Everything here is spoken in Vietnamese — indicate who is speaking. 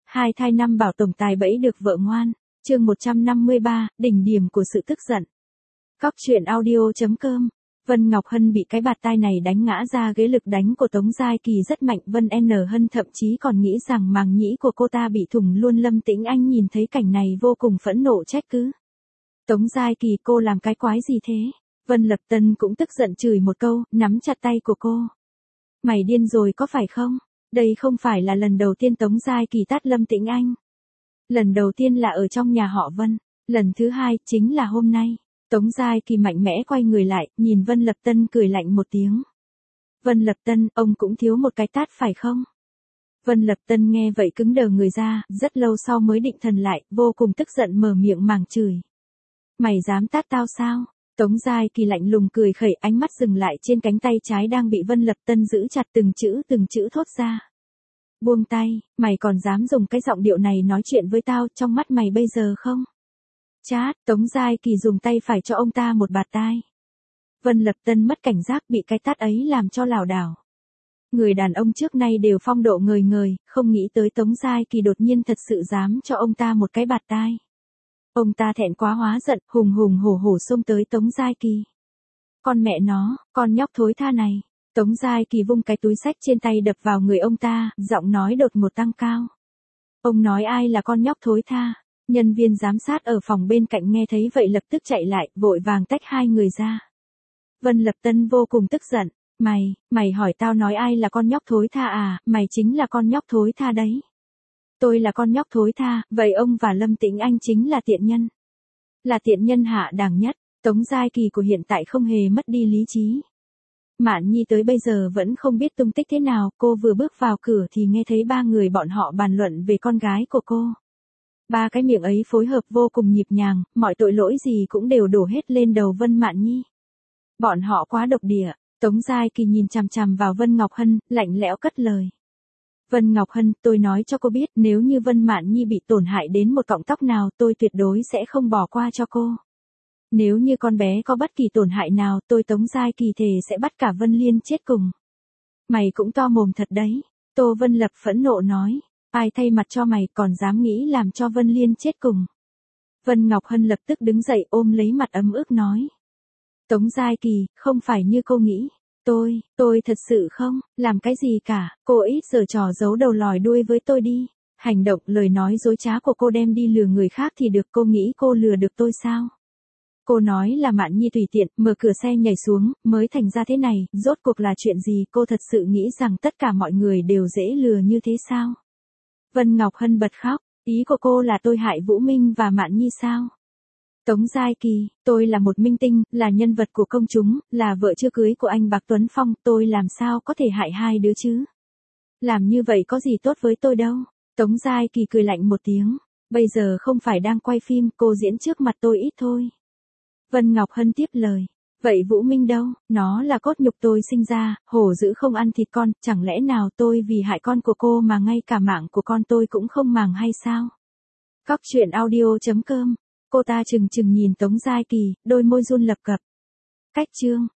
Speaker 1: Hai thai năm bảo tổng tài bẫy được vợ ngoan. Chương 153, đỉnh điểm của sự tức giận. Cóc truyện audio.com. Vân Ngọc Hân bị cái bạt tai này đánh ngã ra, ghế lực đánh của Tống Giai Kỳ rất mạnh. Vân N. Hân thậm chí còn nghĩ rằng màng nhĩ của cô ta bị thủng luôn. Lâm Tĩnh Anh nhìn thấy cảnh này vô cùng phẫn nộ trách cứ. Tống Giai Kỳ, cô làm cái quái gì thế? Vân Lập Tân cũng tức giận chửi một câu, nắm chặt tay của cô. Mày điên rồi có phải không? Đây không phải là lần đầu tiên Tống Giai Kỳ tát Lâm Tĩnh Anh. Lần đầu tiên là ở trong nhà họ Vân, lần thứ hai chính là hôm nay. Tống Giai Kỳ mạnh mẽ quay người lại, nhìn Vân Lập Tân cười lạnh một tiếng. Vân Lập Tân, ông cũng thiếu một cái tát phải không? Vân Lập Tân nghe vậy cứng đờ người ra, rất lâu sau mới định thần lại, vô cùng tức giận mở miệng màng chửi. Mày dám tát tao sao? Tống Giai Kỳ lạnh lùng cười khẩy, ánh mắt dừng lại trên cánh tay trái đang bị Vân Lập Tân giữ chặt, từng chữ thốt ra. Buông tay, mày còn dám dùng cái giọng điệu này nói chuyện với tao, trong mắt mày bây giờ không? Chát, Tống Giai Kỳ dùng tay phải cho ông ta một bạt tai. Vân Lập Tân mất cảnh giác, bị cái tát ấy làm cho lảo đảo. Người đàn ông trước nay đều phong độ ngời ngời, không nghĩ tới Tống Giai Kỳ đột nhiên thật sự dám cho ông ta một cái bạt tai. Ông ta thẹn quá hóa giận, hùng hổ xông tới Tống Giai Kỳ. Con mẹ nó, con nhóc thối tha này. Tống Giai Kỳ vung cái túi xách trên tay đập vào người ông ta, giọng nói đột ngột tăng cao. Ông nói ai là con nhóc thối tha? Nhân viên giám sát ở phòng bên cạnh nghe thấy vậy lập tức chạy lại, vội vàng tách hai người ra. Vân Lập Tân vô cùng tức giận. Mày hỏi tao nói ai là con nhóc thối tha à? Mày chính là con nhóc thối tha đấy. Tôi là con nhóc thối tha, vậy ông và Lâm Tĩnh Anh chính là tiện nhân. Là tiện nhân hạ đẳng nhất. Tống Giai Kỳ của hiện tại không hề mất đi lý trí. Mạn Nhi tới bây giờ vẫn không biết tung tích thế nào, cô vừa bước vào cửa thì nghe thấy ba người bọn họ bàn luận về con gái của cô. Ba cái miệng ấy phối hợp vô cùng nhịp nhàng, mọi tội lỗi gì cũng đều đổ hết lên đầu Vân Mạn Nhi. Bọn họ quá độc địa. Tống Giai Kỳ nhìn chằm chằm vào Vân Ngọc Hân, lạnh lẽo cất lời. Vân Ngọc Hân, tôi nói cho cô biết, nếu như Vân Mạn Nhi bị tổn hại đến một cọng tóc nào, tôi tuyệt đối sẽ không bỏ qua cho cô. Nếu như con bé có bất kỳ tổn hại nào, tôi Tống Giai Kỳ thề sẽ bắt cả Vân Liên chết cùng. Mày cũng to mồm thật đấy. Tô Vân Lập phẫn nộ nói. Ai thay mặt cho mày còn dám nghĩ làm cho Vân Liên chết cùng. Vân Ngọc Hân lập tức đứng dậy ôm lấy mặt ấm ức nói. Tống Giai Kỳ, không phải như cô nghĩ. Tôi thật sự không làm cái gì cả, cô ít giở trò giấu đầu lòi đuôi với tôi đi. Hành động, lời nói dối trá của cô đem đi lừa người khác thì được, cô nghĩ cô lừa được tôi sao? Cô nói là Mạn Nhi tùy tiện, mở cửa xe nhảy xuống, mới thành ra thế này, rốt cuộc là chuyện gì? Cô thật sự nghĩ rằng tất cả mọi người đều dễ lừa như thế sao? Vân Ngọc Hân bật khóc, ý của cô là tôi hại Vũ Minh và Mạn Nhi sao? Tống Giai Kỳ, tôi là một minh tinh, là nhân vật của công chúng, là vợ chưa cưới của anh Bạc Tuấn Phong, tôi làm sao có thể hại hai đứa chứ? Làm như vậy có gì tốt với tôi đâu? Tống Giai Kỳ cười lạnh một tiếng, bây giờ không phải đang quay phim, cô diễn trước mặt tôi ít thôi. Vân Ngọc Hân tiếp lời, vậy Vũ Minh đâu? Nó là cốt nhục tôi sinh ra, hổ dữ không ăn thịt con, chẳng lẽ nào tôi vì hại con của cô mà ngay cả mạng của con tôi cũng không màng hay sao? Cóc truyện audio.com. Cô ta chừng nhìn Tống Giai Kỳ, đôi môi run lập cập. Cách chương.